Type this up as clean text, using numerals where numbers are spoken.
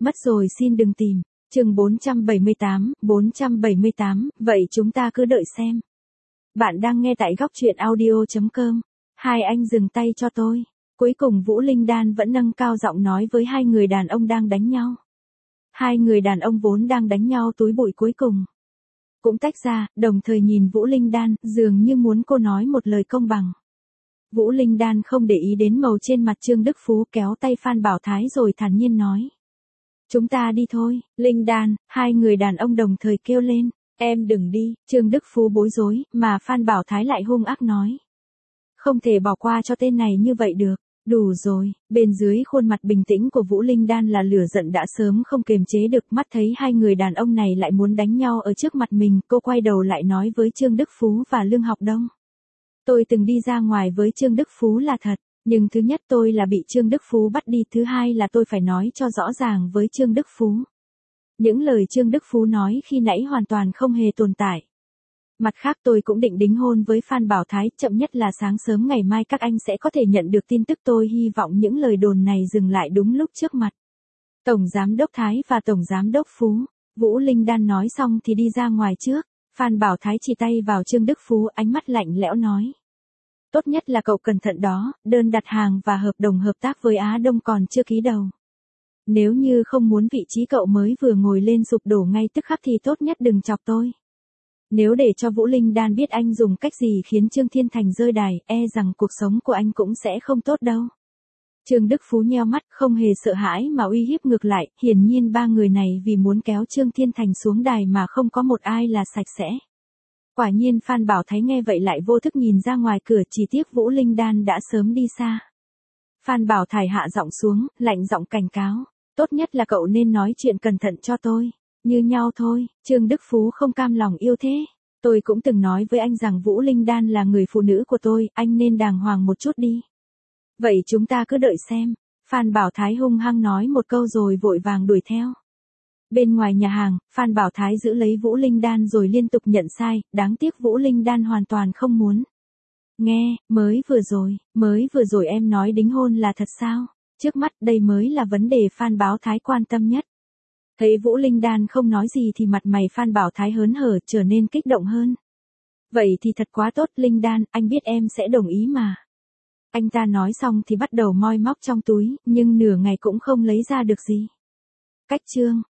Mất rồi xin đừng tìm. Chương 478, vậy chúng ta cứ đợi xem. Bạn đang nghe tại góc truyện audio.com. Hai anh dừng tay cho tôi. Cuối cùng Vũ Linh Đan vẫn nâng cao giọng nói với hai người đàn ông đang đánh nhau. Hai người đàn ông vốn đang đánh nhau túi bụi cuối cùng cũng tách ra, đồng thời nhìn Vũ Linh Đan, dường như muốn cô nói một lời công bằng. Vũ Linh Đan không để ý đến màu trên mặt Trương Đức Phú, kéo tay Phan Bảo Thái rồi thản nhiên nói. Chúng ta đi thôi, Linh Đan. Hai người đàn ông đồng thời kêu lên. Em đừng đi. Trương Đức Phú bối rối, mà Phan Bảo Thái lại hung ác nói. Không thể bỏ qua cho tên này như vậy được. Đủ rồi. Bên dưới khuôn mặt bình tĩnh của Vũ Linh Đan là lửa giận đã sớm không kiềm chế được, mắt thấy hai người đàn ông này lại muốn đánh nhau ở trước mặt mình, cô quay đầu lại nói với Trương Đức Phú và Lương Học Đông. Tôi từng đi ra ngoài với Trương Đức Phú là thật, nhưng thứ nhất tôi là bị Trương Đức Phú bắt đi, thứ hai là tôi phải nói cho rõ ràng với Trương Đức Phú. Những lời Trương Đức Phú nói khi nãy hoàn toàn không hề tồn tại. Mặt khác tôi cũng định đính hôn với Phan Bảo Thái, chậm nhất là sáng sớm ngày mai các anh sẽ có thể nhận được tin tức, tôi hy vọng những lời đồn này dừng lại đúng lúc trước mặt Tổng Giám đốc Thái và Tổng Giám đốc Phú. Vũ Linh Đan nói xong thì đi ra ngoài trước. Phan Bảo Thái chỉ tay vào Trương Đức Phú, ánh mắt lạnh lẽo nói. Tốt nhất là cậu cẩn thận đó, đơn đặt hàng và hợp đồng hợp tác với Á Đông còn chưa ký đầu. Nếu như không muốn vị trí cậu mới vừa ngồi lên sụp đổ ngay tức khắc thì tốt nhất đừng chọc tôi. Nếu để cho Vũ Linh Đan biết anh dùng cách gì khiến Trương Thiên Thành rơi đài, e rằng cuộc sống của anh cũng sẽ không tốt đâu. Trương Đức Phú nheo mắt, không hề sợ hãi mà uy hiếp ngược lại, hiển nhiên ba người này vì muốn kéo Trương Thiên Thành xuống đài mà không có một ai là sạch sẽ. Quả nhiên Phan Bảo Thái nghe vậy lại vô thức nhìn ra ngoài cửa, chỉ tiếc Vũ Linh Đan đã sớm đi xa. Phan Bảo Thái hạ giọng xuống, lạnh giọng cảnh cáo, tốt nhất là cậu nên nói chuyện cẩn thận cho tôi. Như nhau thôi. Trương Đức Phú không cam lòng yêu thế. Tôi cũng từng nói với anh rằng Vũ Linh Đan là người phụ nữ của tôi, anh nên đàng hoàng một chút đi. Vậy chúng ta cứ đợi xem. Phan Bảo Thái hung hăng nói một câu rồi vội vàng đuổi theo. Bên ngoài nhà hàng, Phan Bảo Thái giữ lấy Vũ Linh Đan rồi liên tục nhận sai, đáng tiếc Vũ Linh Đan hoàn toàn không muốn nghe. Mới vừa rồi em nói đính hôn là thật sao? Trước mắt đây mới là vấn đề Phan Bảo Thái quan tâm nhất. Thấy Vũ Linh Đan không nói gì thì mặt mày Phan Bảo Thái hớn hở, trở nên kích động hơn. Vậy thì thật quá tốt Linh Đan, anh biết em sẽ đồng ý mà. Anh ta nói xong thì bắt đầu moi móc trong túi, nhưng nửa ngày cũng không lấy ra được gì. Cách chương